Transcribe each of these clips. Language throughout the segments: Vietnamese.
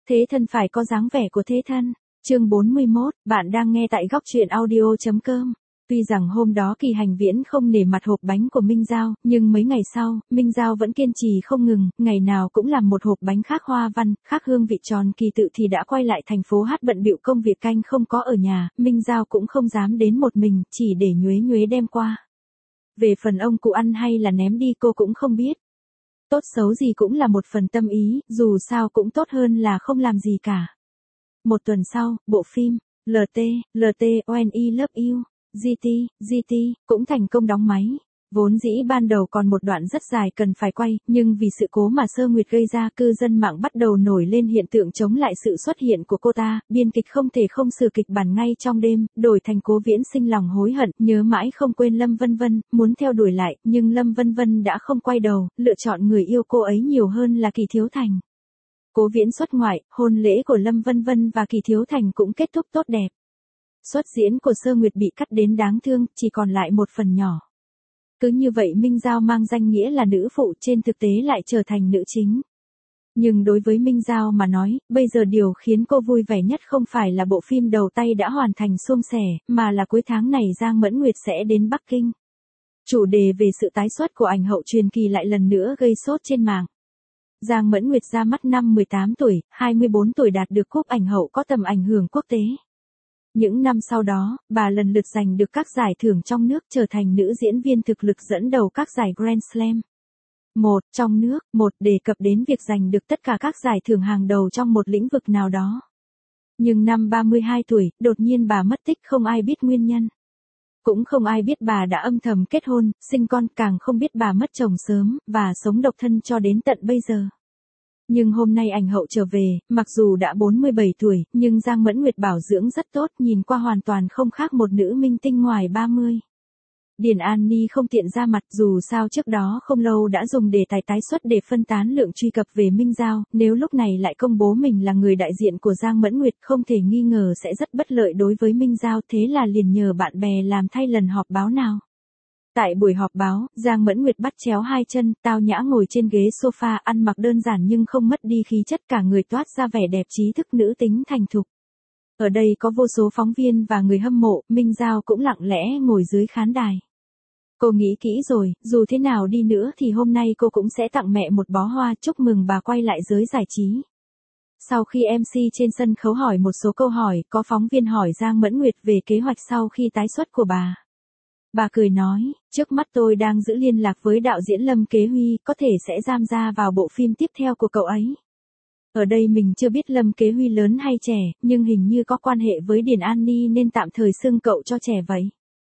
Thế thân phải có dáng vẻ của thế thân. Chương 41, bạn đang nghe tại góc truyện audio.com. Tuy rằng hôm đó Kỳ Hành Viễn không nể mặt hộp bánh của Minh Giao, nhưng mấy ngày sau, Minh Giao vẫn kiên trì không ngừng, ngày nào cũng làm một hộp bánh khác hoa văn, khác hương vị tròn. Kỳ Tự thì đã quay lại thành phố hát bận bịu công việc canh không có ở nhà, Minh Giao cũng không dám đến một mình, chỉ để nhuế nhuế đem qua. Về phần ông cụ ăn hay là ném đi cô cũng không biết. Tốt xấu gì cũng là một phần tâm ý, dù sao cũng tốt hơn là không làm gì cả. Một tuần sau, bộ phim LT, When I Love You, GT, cũng thành công đóng máy. Vốn dĩ ban đầu còn một đoạn rất dài cần phải quay, nhưng vì sự cố mà Sơ Nguyệt gây ra, cư dân mạng bắt đầu nổi lên hiện tượng chống lại sự xuất hiện của cô ta. Biên kịch không thể không sửa kịch bản ngay trong đêm, đổi thành Cố Viễn sinh lòng hối hận, nhớ mãi không quên Lâm Vân Vân, muốn theo đuổi lại, nhưng Lâm Vân Vân đã không quay đầu, lựa chọn người yêu cô ấy nhiều hơn là Kỳ Thiếu Thành. Cố Viễn xuất ngoại, hôn lễ của Lâm Vân Vân và Kỳ Thiếu Thành cũng kết thúc tốt đẹp. Xuất diễn của Sơ Nguyệt bị cắt đến đáng thương, chỉ còn lại một phần nhỏ. Cứ như vậy Minh Giao mang danh nghĩa là nữ phụ, trên thực tế lại trở thành nữ chính. Nhưng đối với Minh Giao mà nói, bây giờ điều khiến cô vui vẻ nhất không phải là bộ phim đầu tay đã hoàn thành suôn sẻ, mà là cuối tháng này Giang Mẫn Nguyệt sẽ đến Bắc Kinh. Chủ đề về sự tái xuất của ảnh hậu truyền kỳ lại lần nữa gây sốt trên mạng. Giang Mẫn Nguyệt ra mắt năm 18 tuổi, 24 tuổi đạt được cúp ảnh hậu có tầm ảnh hưởng quốc tế. Những năm sau đó, bà lần lượt giành được các giải thưởng trong nước, trở thành nữ diễn viên thực lực dẫn đầu các giải Grand Slam. Trong nước, đề cập đến việc giành được tất cả các giải thưởng hàng đầu trong một lĩnh vực nào đó. Nhưng năm 32 tuổi, đột nhiên bà mất tích, không ai biết nguyên nhân. Cũng không ai biết bà đã âm thầm kết hôn, sinh con, càng không biết bà mất chồng sớm, và sống độc thân cho đến tận bây giờ. Nhưng hôm nay ảnh hậu trở về, mặc dù đã 47 tuổi, nhưng Giang Mẫn Nguyệt bảo dưỡng rất tốt, nhìn qua hoàn toàn không khác một nữ minh tinh ngoài 30. Điền An Ni không tiện ra mặt, dù sao trước đó không lâu đã dùng đề tài tái xuất để phân tán lượng truy cập về Minh Giao, nếu lúc này lại công bố mình là người đại diện của Giang Mẫn Nguyệt không thể nghi ngờ sẽ rất bất lợi đối với Minh Giao, thế là liền nhờ bạn bè làm thay lần họp báo nào. Tại buổi họp báo, Giang Mẫn Nguyệt bắt chéo hai chân, tao nhã ngồi trên ghế sofa, ăn mặc đơn giản nhưng không mất đi khí chất, cả người toát ra vẻ đẹp trí thức nữ tính thành thục. Ở đây có vô số phóng viên và người hâm mộ, Minh Giao cũng lặng lẽ ngồi dưới khán đài. Cô nghĩ kỹ rồi, dù thế nào đi nữa thì hôm nay cô cũng sẽ tặng mẹ một bó hoa chúc mừng bà quay lại giới giải trí. Sau khi MC trên sân khấu hỏi một số câu hỏi, có phóng viên hỏi Giang Mẫn Nguyệt về kế hoạch sau khi tái xuất của bà. Bà cười nói, trước mắt tôi đang giữ liên lạc với đạo diễn Lâm Kế Huy, có thể sẽ tham gia vào bộ phim tiếp theo của cậu ấy. Ở đây mình chưa biết Lâm Kế Huy lớn hay trẻ, nhưng hình như có quan hệ với Điền An Ni nên tạm thời xưng cậu cho trẻ vậy.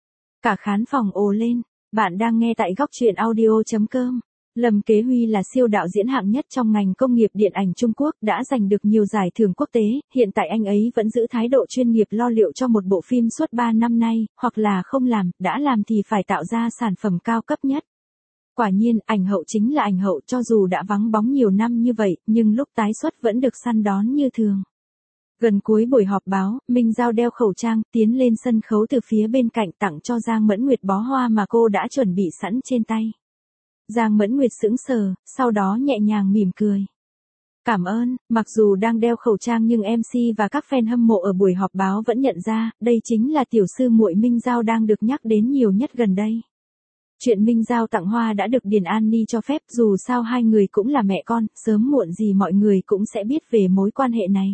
Cả khán phòng ồ lên, bạn đang nghe tại góc truyện audio.com. Lâm Kế Huy là siêu đạo diễn hạng nhất trong ngành công nghiệp điện ảnh Trung Quốc, đã giành được nhiều giải thưởng quốc tế, hiện tại anh ấy vẫn giữ thái độ chuyên nghiệp lo liệu cho một bộ phim suốt 3 năm nay, hoặc là không làm, đã làm thì phải tạo ra sản phẩm cao cấp nhất. Quả nhiên, ảnh hậu chính là ảnh hậu, cho dù đã vắng bóng nhiều năm như vậy, nhưng lúc tái xuất vẫn được săn đón như thường. Gần cuối buổi họp báo, Minh Giao đeo khẩu trang, tiến lên sân khấu từ phía bên cạnh tặng cho Giang Mẫn Nguyệt bó hoa mà cô đã chuẩn bị sẵn trên tay. Giang Mẫn Nguyệt sững sờ, sau đó nhẹ nhàng mỉm cười. Cảm ơn, mặc dù đang đeo khẩu trang nhưng MC và các fan hâm mộ ở buổi họp báo vẫn nhận ra, đây chính là tiểu sư muội Minh Giao đang được nhắc đến nhiều nhất gần đây. Chuyện Minh Giao tặng hoa đã được Điền An Ni cho phép, dù sao hai người cũng là mẹ con, sớm muộn gì mọi người cũng sẽ biết về mối quan hệ này.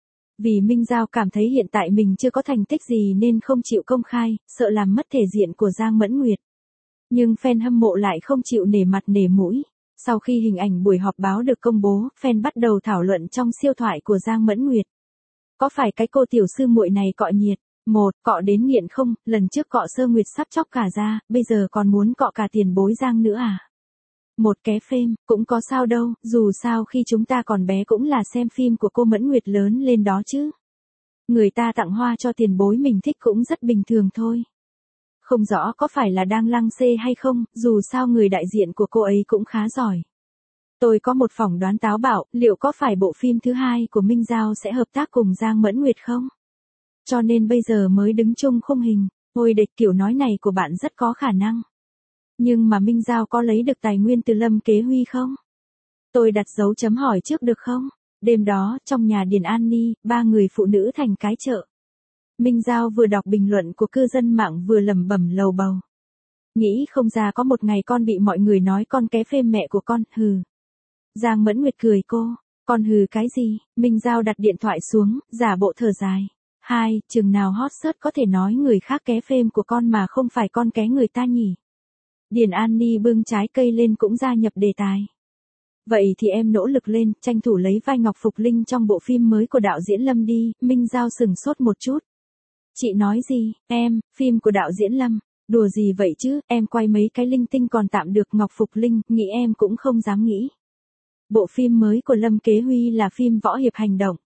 Vì Minh Giao cảm thấy hiện tại mình chưa có thành tích gì nên không chịu công khai, sợ làm mất thể diện của Giang Mẫn Nguyệt. Nhưng fan hâm mộ lại không chịu nể mặt nể mũi. Sau khi hình ảnh buổi họp báo được công bố, fan bắt đầu thảo luận trong siêu thoại của Giang Mẫn Nguyệt. Có phải cái cô tiểu sư muội này cọ nhiệt? Cọ đến nghiện không, lần trước cọ Sơ Nguyệt sắp chóc cả da, bây giờ còn muốn cọ cả tiền bối Giang nữa à? Một ké phim, cũng có sao đâu, dù sao khi chúng ta còn bé cũng là xem phim của cô Mẫn Nguyệt lớn lên đó chứ. Người ta tặng hoa cho tiền bối mình thích cũng rất bình thường thôi. Không rõ có phải là đang lăng xê hay không, dù sao người đại diện của cô ấy cũng khá giỏi. Tôi có một phỏng đoán táo bạo, liệu có phải bộ phim thứ hai của Minh Giao sẽ hợp tác cùng Giang Mẫn Nguyệt không? Cho nên bây giờ mới đứng chung khung hình. Ôi địch, kiểu nói này của bạn rất có khả năng. Nhưng mà Minh Giao có lấy được tài nguyên từ Lâm Kế Huy không? Tôi đặt dấu chấm hỏi trước được không? Đêm đó, trong nhà Điền An Ni, ba người phụ nữ thành cái chợ. Minh Giao vừa đọc bình luận của cư dân mạng vừa lẩm bẩm lầu bầu. Nghĩ không ra có một ngày con bị mọi người nói con ké phêm mẹ của con, hừ. Giang Mẫn Nguyệt cười cô, con hừ cái gì? Minh Giao đặt điện thoại xuống, giả bộ thở dài. Chừng nào hot search có thể nói người khác ké phêm của con mà không phải con ké người ta nhỉ? Điền An Ni bưng trái cây lên cũng gia nhập đề tài. Vậy thì em nỗ lực lên, tranh thủ lấy vai Ngọc Phục Linh trong bộ phim mới của đạo diễn Lâm đi. Minh Giao sừng sốt một chút. Chị nói gì? Phim của đạo diễn Lâm. Đùa gì vậy chứ, em quay mấy cái linh tinh còn tạm được. Ngọc Phục Linh, nghĩ em cũng không dám nghĩ. Bộ phim mới của Lâm Kế Huy là phim võ hiệp hành động.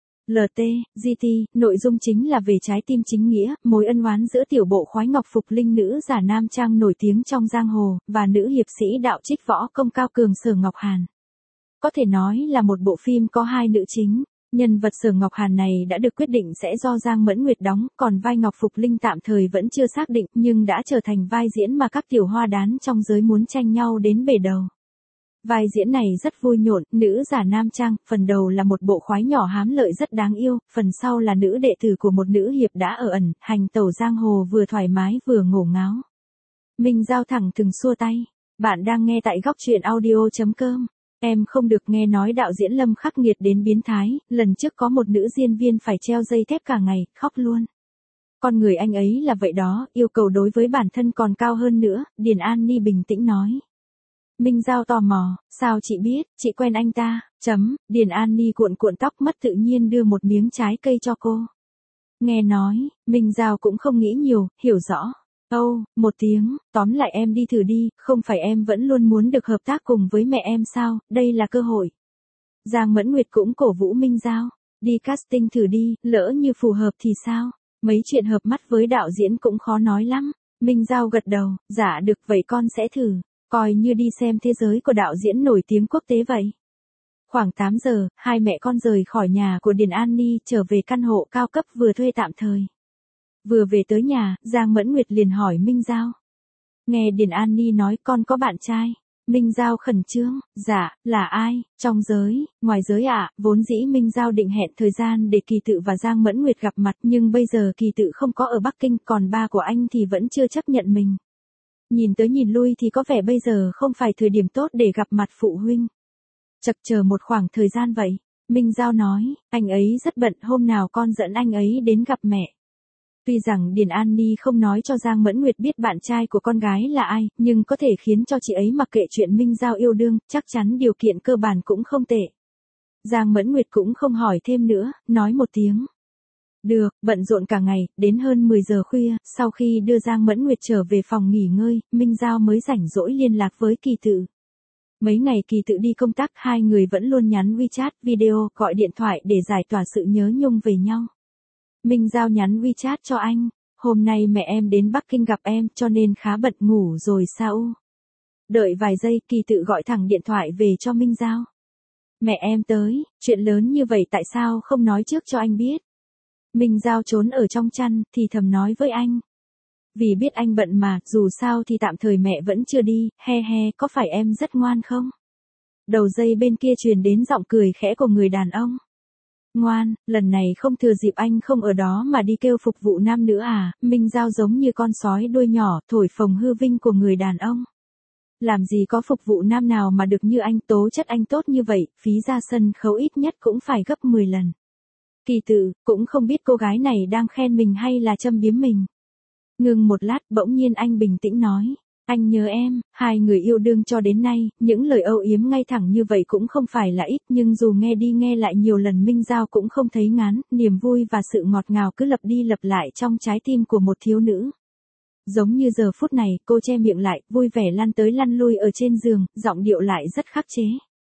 GT, nội dung chính là về trái tim chính nghĩa, mối ân oán giữa tiểu bộ khoái Ngọc Phục Linh nữ giả nam trang nổi tiếng trong giang hồ, và nữ hiệp sĩ đạo trích võ công cao cường Sở Ngọc Hàn. Có thể nói là một bộ phim có hai nữ chính. Nhân vật Sở Ngọc Hàn này đã được quyết định sẽ do Giang Mẫn Nguyệt đóng, còn vai Ngọc Phục Linh tạm thời vẫn chưa xác định, nhưng đã trở thành vai diễn mà các tiểu hoa đán trong giới muốn tranh nhau đến bể đầu. Vai diễn này rất vui nhộn, nữ giả nam trang, phần đầu là một bộ khoái nhỏ hám lợi rất đáng yêu, phần sau là nữ đệ tử của một nữ hiệp đã ở ẩn, hành tẩu giang hồ vừa thoải mái vừa ngổ ngáo. Minh Giao thẳng thừng xua tay. Bạn đang nghe tại góc truyện audio.com. Em không được nghe nói đạo diễn Lâm khắc nghiệt đến biến thái, lần trước có một nữ diễn viên phải treo dây thép cả ngày, khóc luôn. Con người anh ấy là vậy đó, yêu cầu đối với bản thân còn cao hơn nữa, Điền An Ni bình tĩnh nói. Minh Giao tò mò, sao chị biết, chị quen anh ta, Điền An Ni cuộn cuộn tóc mất tự nhiên đưa một miếng trái cây cho cô. Nghe nói, Minh Giao cũng không nghĩ nhiều, hiểu rõ. Một tiếng, tóm lại em đi thử đi, không phải em vẫn luôn muốn được hợp tác cùng với mẹ em sao, đây là cơ hội. Giang Mẫn Nguyệt cũng cổ vũ Minh Giao, đi casting thử đi, lỡ như phù hợp thì sao, mấy chuyện hợp mắt với đạo diễn cũng khó nói lắm. Minh Giao gật đầu, dạ được vậy con sẽ thử, coi như đi xem thế giới của đạo diễn nổi tiếng quốc tế vậy. Khoảng 8 giờ, hai mẹ con rời khỏi nhà của Điền An Ni trở về căn hộ cao cấp vừa thuê tạm thời. Vừa về tới nhà, Giang Mẫn Nguyệt liền hỏi Minh Giao. Nghe Điền An Ni nói con có bạn trai. Minh Giao khẩn trương, dạ, là ai, trong giới, ngoài giới ạ, vốn dĩ Minh Giao định hẹn thời gian để Kỳ Tự và Giang Mẫn Nguyệt gặp mặt nhưng bây giờ Kỳ Tự không có ở Bắc Kinh, còn ba của anh thì vẫn chưa chấp nhận mình. Nhìn tới nhìn lui thì có vẻ bây giờ không phải thời điểm tốt để gặp mặt phụ huynh. Chật chờ một khoảng thời gian vậy, Minh Giao nói, anh ấy rất bận, hôm nào con dẫn anh ấy đến gặp mẹ. Tuy rằng Điền An Ni không nói cho Giang Mẫn Nguyệt biết bạn trai của con gái là ai, nhưng có thể khiến cho chị ấy mặc kệ chuyện Minh Giao yêu đương, chắc chắn điều kiện cơ bản cũng không tệ. Giang Mẫn Nguyệt cũng không hỏi thêm nữa, nói một tiếng. Được, bận rộn cả ngày, đến hơn 10 giờ khuya, sau khi đưa Giang Mẫn Nguyệt trở về phòng nghỉ ngơi, Minh Giao mới rảnh rỗi liên lạc với Kỳ Tự. Mấy ngày Kỳ Tự đi công tác, hai người vẫn luôn nhắn WeChat, video, gọi điện thoại để giải tỏa sự nhớ nhung về nhau. Minh Giao nhắn WeChat cho anh, hôm nay mẹ em đến Bắc Kinh gặp em cho nên khá bận ngủ rồi sao? Đợi vài giây Kỳ Tự gọi thẳng điện thoại về cho Minh Giao. Mẹ em tới, chuyện lớn như vậy tại sao không nói trước cho anh biết? Minh Giao trốn ở trong chăn thì thầm nói với anh. Vì biết anh bận mà, dù sao thì tạm thời mẹ vẫn chưa đi, có phải em rất ngoan không? Đầu dây bên kia truyền đến giọng cười khẽ của người đàn ông. Ngoan, lần này không thừa dịp anh không ở đó mà đi kêu phục vụ nam nữa à, Minh Giao giống như con sói đuôi nhỏ, thổi phồng hư vinh của người đàn ông. Làm gì có phục vụ nam nào mà được như anh, tố chất anh tốt như vậy, phí ra sân khấu ít nhất cũng phải gấp 10 lần. Kỳ Tự, cũng không biết cô gái này đang khen mình hay là châm biếm mình. Ngừng một lát, bỗng nhiên anh bình tĩnh nói. Anh nhớ em, hai người yêu đương cho đến nay, những lời âu yếm ngay thẳng như vậy cũng không phải là ít, nhưng dù nghe đi nghe lại nhiều lần Minh Giao cũng không thấy ngán, niềm vui và sự ngọt ngào cứ lặp đi lặp lại trong trái tim của một thiếu nữ. Giống như giờ phút này, cô che miệng lại, vui vẻ lăn tới lăn lui ở trên giường, giọng điệu lại rất khắc chế.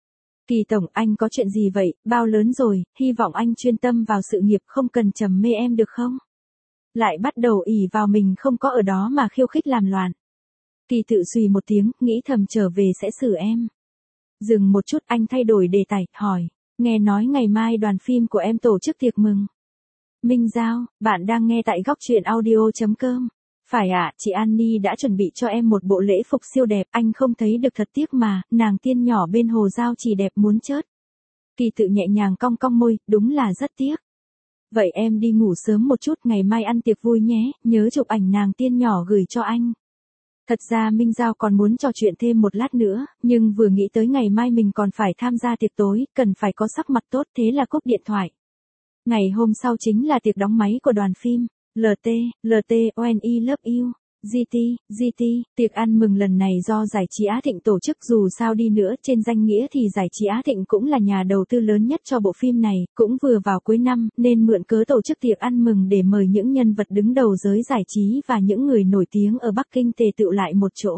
Kỳ tổng, anh có chuyện gì vậy, bao lớn rồi, hy vọng anh chuyên tâm vào sự nghiệp, không cần trầm mê em được không? Lại bắt đầu ỷ vào mình không có ở đó mà khiêu khích làm loạn. Kỳ Tự xùy một tiếng, nghĩ thầm trở về sẽ xử em. Dừng một chút anh thay đổi đề tài, hỏi, nghe nói ngày mai đoàn phim của em tổ chức tiệc mừng. Minh Giao, bạn đang nghe tại góc truyện audio.com. Phải ạ, chị An Ni đã chuẩn bị cho em một bộ lễ phục siêu đẹp, anh không thấy được thật tiếc mà, nàng tiên nhỏ bên hồ giao chỉ đẹp muốn chớt. Kỳ tự nhẹ nhàng cong cong môi, đúng là rất tiếc. Vậy em đi ngủ sớm một chút, ngày mai ăn tiệc vui nhé, nhớ chụp ảnh nàng tiên nhỏ gửi cho anh. Thật ra Minh Giao còn muốn trò chuyện thêm một lát nữa, nhưng vừa nghĩ tới ngày mai mình còn phải tham gia tiệc tối, cần phải có sắc mặt tốt, thế là cúp điện thoại. Ngày hôm sau chính là tiệc đóng máy của đoàn phim. LT, ONE Love You. GT, tiệc ăn mừng lần này do Giải trí Á Thịnh tổ chức, dù sao đi nữa trên danh nghĩa thì Giải trí Á Thịnh cũng là nhà đầu tư lớn nhất cho bộ phim này, cũng vừa vào cuối năm nên mượn cớ tổ chức tiệc ăn mừng để mời những nhân vật đứng đầu giới giải trí và những người nổi tiếng ở Bắc Kinh tề tựu lại một chỗ.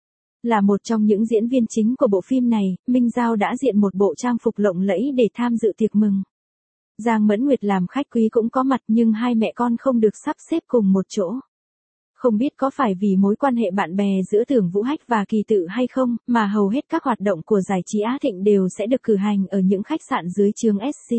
Là một trong những diễn viên chính của bộ phim này, Minh Giao đã diện một bộ trang phục lộng lẫy để tham dự tiệc mừng. Giang Mẫn Nguyệt làm khách quý cũng có mặt nhưng hai mẹ con không được sắp xếp cùng một chỗ. Không biết có phải vì mối quan hệ bạn bè giữa Tưởng Vũ Hách và Kỳ Tự hay không, mà hầu hết các hoạt động của Giải trí Á Thịnh đều sẽ được cử hành ở những khách sạn dưới trướng SC.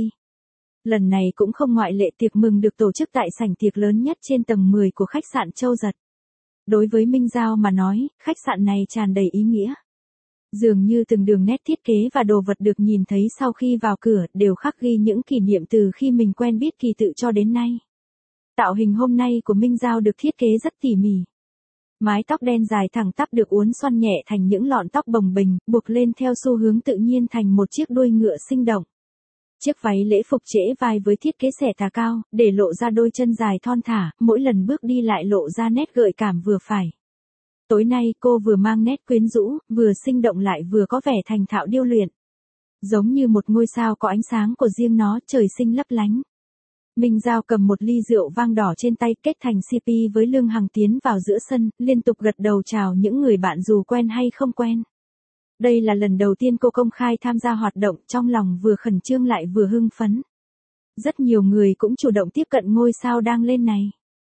Lần này cũng không ngoại lệ, tiệc mừng được tổ chức tại sảnh tiệc lớn nhất trên tầng 10 của khách sạn Châu Giật. Đối với Minh Giao mà nói, khách sạn này tràn đầy ý nghĩa. Dường như từng đường nét thiết kế và đồ vật được nhìn thấy sau khi vào cửa đều khắc ghi những kỷ niệm từ khi mình quen biết Kỳ Tự cho đến nay. Tạo hình hôm nay của Minh Giao được thiết kế rất tỉ mỉ. Mái tóc đen dài thẳng tắp được uốn xoăn nhẹ thành những lọn tóc bồng bềnh, buộc lên theo xu hướng tự nhiên thành một chiếc đuôi ngựa sinh động. Chiếc váy lễ phục trễ vai với thiết kế xẻ tà cao, để lộ ra đôi chân dài thon thả, mỗi lần bước đi lại lộ ra nét gợi cảm vừa phải. Tối nay cô vừa mang nét quyến rũ, vừa sinh động lại vừa có vẻ thành thạo điêu luyện. Giống như một ngôi sao có ánh sáng của riêng nó, trời sinh lấp lánh. Minh Giao cầm một ly rượu vang đỏ trên tay, kết thành CP với Lương Hằng tiến vào giữa sân, liên tục gật đầu chào những người bạn dù quen hay không quen. Đây là lần đầu tiên cô công khai tham gia hoạt động, trong lòng vừa khẩn trương lại vừa hưng phấn. Rất nhiều người cũng chủ động tiếp cận ngôi sao đang lên này.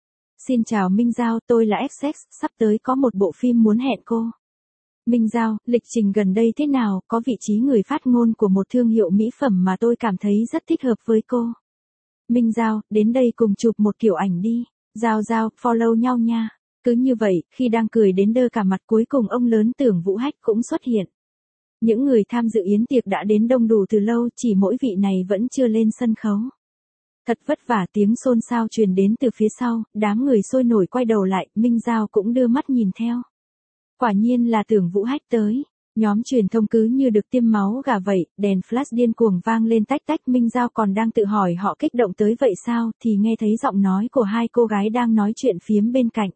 Xin chào Minh Giao, tôi là XX, sắp tới có một bộ phim muốn hẹn cô. Minh Giao, lịch trình gần đây thế nào, có vị trí người phát ngôn của một thương hiệu mỹ phẩm mà tôi cảm thấy rất thích hợp với cô. Minh Giao, đến đây cùng chụp một kiểu ảnh đi. Giao, follow nhau nha. Cứ như vậy, khi đang cười đến đơ cả mặt, cuối cùng ông lớn Tưởng Vũ Hách cũng xuất hiện. Những người tham dự yến tiệc đã đến đông đủ từ lâu, chỉ mỗi vị này vẫn chưa lên sân khấu. Thật vất vả, tiếng xôn xao truyền đến từ phía sau, đám người sôi nổi quay đầu lại, Minh Giao cũng đưa mắt nhìn theo. Quả nhiên là Tưởng Vũ Hách tới. Nhóm truyền thông cứ như được tiêm máu gà vậy, đèn flash điên cuồng vang lên tách tách. Minh Giao còn đang tự hỏi họ kích động tới vậy sao, thì nghe thấy giọng nói của hai cô gái đang nói chuyện phiếm bên cạnh.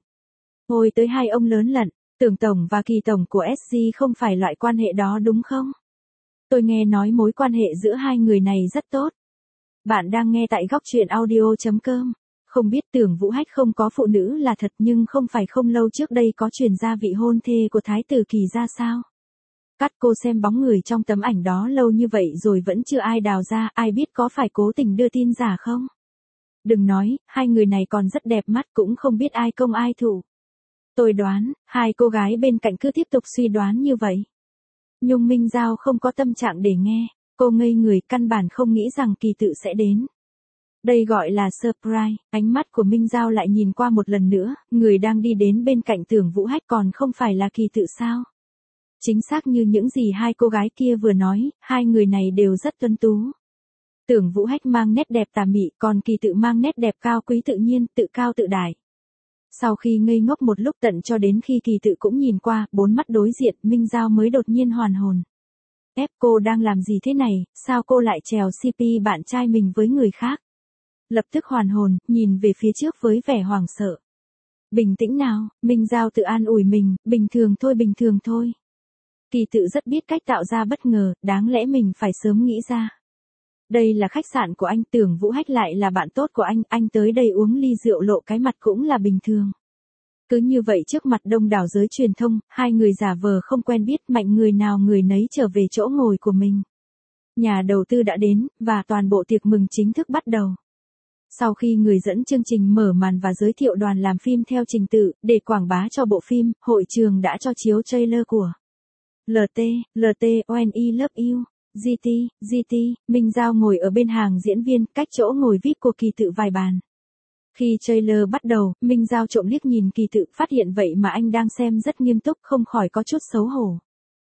Ôi tới hai ông lớn lận, Tưởng Tổng và Kỳ Tổng của SG không phải loại quan hệ đó đúng không? Tôi nghe nói mối quan hệ giữa hai người này rất tốt. Bạn đang nghe tại góc truyện audio.com. Không biết Tưởng Vũ Hách không có phụ nữ là thật, nhưng không phải không lâu trước đây có truyền ra vị hôn thê của Thái tử Kỳ ra sao? Cắt cô xem bóng người trong tấm ảnh đó lâu như vậy rồi vẫn chưa ai đào ra, ai biết có phải cố tình đưa tin giả không? Đừng nói, hai người này còn rất đẹp mắt, cũng không biết ai công ai thủ. Tôi đoán, hai cô gái bên cạnh cứ tiếp tục suy đoán như vậy. Nhưng Minh Giao không có tâm trạng để nghe, cô ngây người, căn bản không nghĩ rằng Kỳ Tự sẽ đến. Đây gọi là surprise. Ánh mắt của Minh Giao lại nhìn qua một lần nữa, người đang đi đến bên cạnh Tưởng Vũ Hách còn không phải là Kỳ Tự sao? Chính xác như những gì hai cô gái kia vừa nói, hai người này đều rất tuấn tú. Tưởng Vũ Hách mang nét đẹp tà mị, còn Kỳ Tự mang nét đẹp cao quý tự nhiên, tự cao tự đại. Sau khi ngây ngốc một lúc, tận cho đến khi Kỳ Tự cũng nhìn qua, bốn mắt đối diện, Minh Giao mới đột nhiên hoàn hồn. Cô đang làm gì thế này, sao cô lại trèo CP bạn trai mình với người khác? Lập tức hoàn hồn, nhìn về phía trước với vẻ hoảng sợ. Bình tĩnh nào, Minh Giao tự an ủi mình, bình thường thôi. Kỳ Tự rất biết cách tạo ra bất ngờ, đáng lẽ mình phải sớm nghĩ ra. Đây là khách sạn của anh, Tưởng Vũ Hách lại là bạn tốt của anh tới đây uống ly rượu lộ cái mặt cũng là bình thường. Cứ như vậy trước mặt đông đảo giới truyền thông, hai người giả vờ không quen biết, mạnh người nào người nấy trở về chỗ ngồi của mình. Nhà đầu tư đã đến, và toàn bộ tiệc mừng chính thức bắt đầu. Sau khi người dẫn chương trình mở màn và giới thiệu đoàn làm phim theo trình tự, để quảng bá cho bộ phim, hội trường đã cho chiếu trailer của LT, ONE Love You. GT, Minh Giao ngồi ở bên hàng diễn viên, cách chỗ ngồi VIP của Kỳ Tự vài bàn. Khi trailer bắt đầu, Minh Giao trộm liếc nhìn Kỳ Tự, phát hiện vậy mà anh đang xem rất nghiêm túc, không khỏi có chút xấu hổ.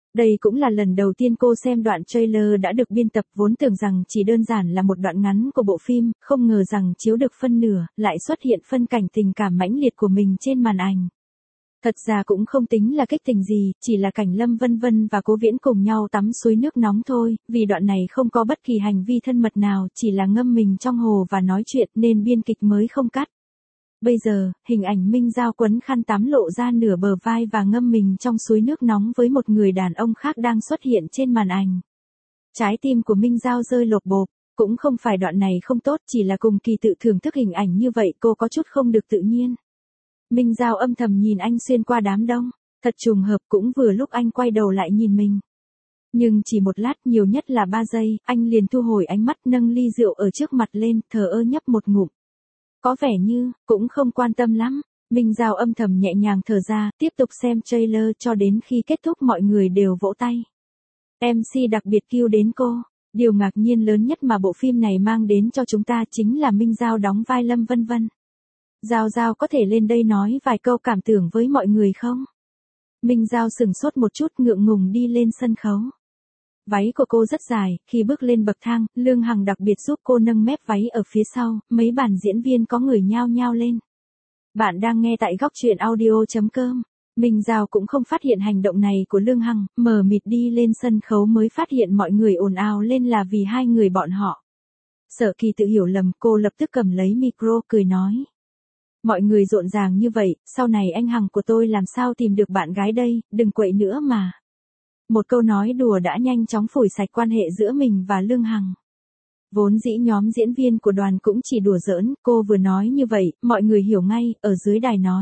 Đây cũng là lần đầu tiên cô xem đoạn trailer đã được biên tập, vốn tưởng rằng chỉ đơn giản là một đoạn ngắn của bộ phim, không ngờ rằng chiếu được phân nửa, lại xuất hiện phân cảnh tình cảm mãnh liệt của mình trên màn ảnh. Thật ra cũng không tính là kích tình gì, chỉ là cảnh Lâm Vân Vân và Cố Viễn cùng nhau tắm suối nước nóng thôi, vì đoạn này không có bất kỳ hành vi thân mật nào, chỉ là ngâm mình trong hồ và nói chuyện nên biên kịch mới không cắt. Bây giờ, hình ảnh Minh Giao quấn khăn tắm lộ ra nửa bờ vai và ngâm mình trong suối nước nóng với một người đàn ông khác đang xuất hiện trên màn ảnh. Trái tim của Minh Giao rơi lột bột, cũng không phải đoạn này không tốt, chỉ là cùng Kỳ Tự thưởng thức hình ảnh như vậy cô có chút không được tự nhiên. Minh Giao âm thầm nhìn anh xuyên qua đám đông, thật trùng hợp, cũng vừa lúc anh quay đầu lại nhìn mình. Nhưng chỉ một lát, nhiều nhất là 3 giây, anh liền thu hồi ánh mắt, nâng ly rượu ở trước mặt lên, thờ ơ nhấp một ngụm. Có vẻ như, cũng không quan tâm lắm. Minh Giao âm thầm nhẹ nhàng thở ra, tiếp tục xem trailer cho đến khi kết thúc mọi người đều vỗ tay. MC đặc biệt kêu đến cô. Điều ngạc nhiên lớn nhất mà bộ phim này mang đến cho chúng ta chính là Minh Giao đóng vai Lâm Vân Vân. Giao Giao có thể lên đây nói vài câu cảm tưởng với mọi người không? Minh Giao sừng sốt một chút, ngượng ngùng đi lên sân khấu. Váy của cô rất dài, khi bước lên bậc thang, Lương Hằng đặc biệt giúp cô nâng mép váy ở phía sau, mấy bàn diễn viên có người nhao nhao lên. Bạn đang nghe tại góc truyện audio.com. Minh Giao cũng không phát hiện hành động này của Lương Hằng, mờ mịt đi lên sân khấu mới phát hiện mọi người ồn ào lên là vì hai người bọn họ. Sợ Kỳ Tự hiểu lầm, cô lập tức cầm lấy micro cười nói. Mọi người rộn ràng như vậy, sau này anh Hằng của tôi làm sao tìm được bạn gái đây, đừng quậy nữa mà. Một câu nói đùa đã nhanh chóng phủi sạch quan hệ giữa mình và Lương Hằng. Vốn dĩ nhóm diễn viên của đoàn cũng chỉ đùa giỡn, cô vừa nói như vậy, mọi người hiểu ngay, ở dưới đài nói.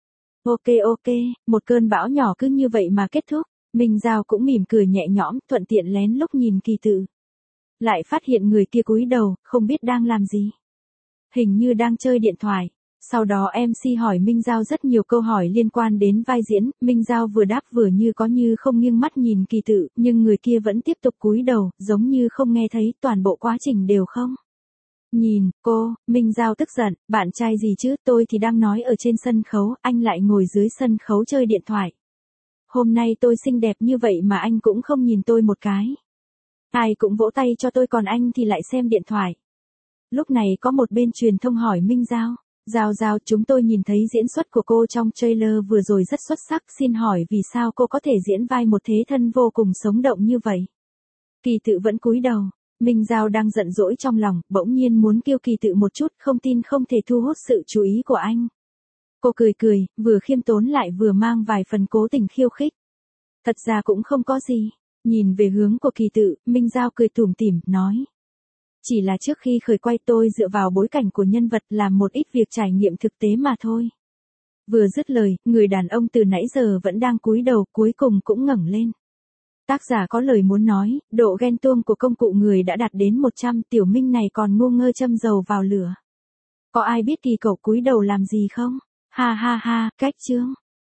Ok, một cơn bão nhỏ cứ như vậy mà kết thúc. Minh Giao cũng mỉm cười nhẹ nhõm, thuận tiện lén lúc nhìn Kỳ Tự. Lại phát hiện người kia cúi đầu, không biết đang làm gì. Hình như đang chơi điện thoại. Sau đó MC hỏi Minh Giao rất nhiều câu hỏi liên quan đến vai diễn, Minh Giao vừa đáp vừa như có như không nghiêng mắt nhìn Kỳ Tự, nhưng người kia vẫn tiếp tục cúi đầu, giống như không nghe thấy, toàn bộ quá trình đều không. Nhìn, cô, Minh Giao tức giận, bạn trai gì chứ, tôi thì đang nói ở trên sân khấu, anh lại ngồi dưới sân khấu chơi điện thoại. Hôm nay tôi xinh đẹp như vậy mà anh cũng không nhìn tôi một cái. Ai cũng vỗ tay cho tôi còn anh thì lại xem điện thoại. Lúc này có một bên truyền thông hỏi Minh Giao. Giao, chúng tôi nhìn thấy diễn xuất của cô trong trailer vừa rồi rất xuất sắc, xin hỏi vì sao cô có thể diễn vai một thế thân vô cùng sống động như vậy? Kỳ Tự vẫn cúi đầu, Minh Giao đang giận dỗi trong lòng, bỗng nhiên muốn kêu Kỳ Tự một chút, không tin không thể thu hút sự chú ý của anh. Cô cười, vừa khiêm tốn lại vừa mang vài phần cố tình khiêu khích. Thật ra cũng không có gì, nhìn về hướng của Kỳ Tự, Minh Giao cười tủm tỉm, nói. Chỉ là trước khi khởi quay tôi dựa vào bối cảnh của nhân vật làm một ít việc trải nghiệm thực tế mà thôi. Vừa dứt lời, người đàn ông từ nãy giờ vẫn đang cúi đầu, cuối cùng cũng ngẩng lên. Tác giả có lời muốn nói, độ ghen tuông của công cụ người đã đạt đến 100, Tiểu Minh này còn ngu ngơ châm dầu vào lửa. Có ai biết Kỳ cậu cúi đầu làm gì không? Ha, cách chương.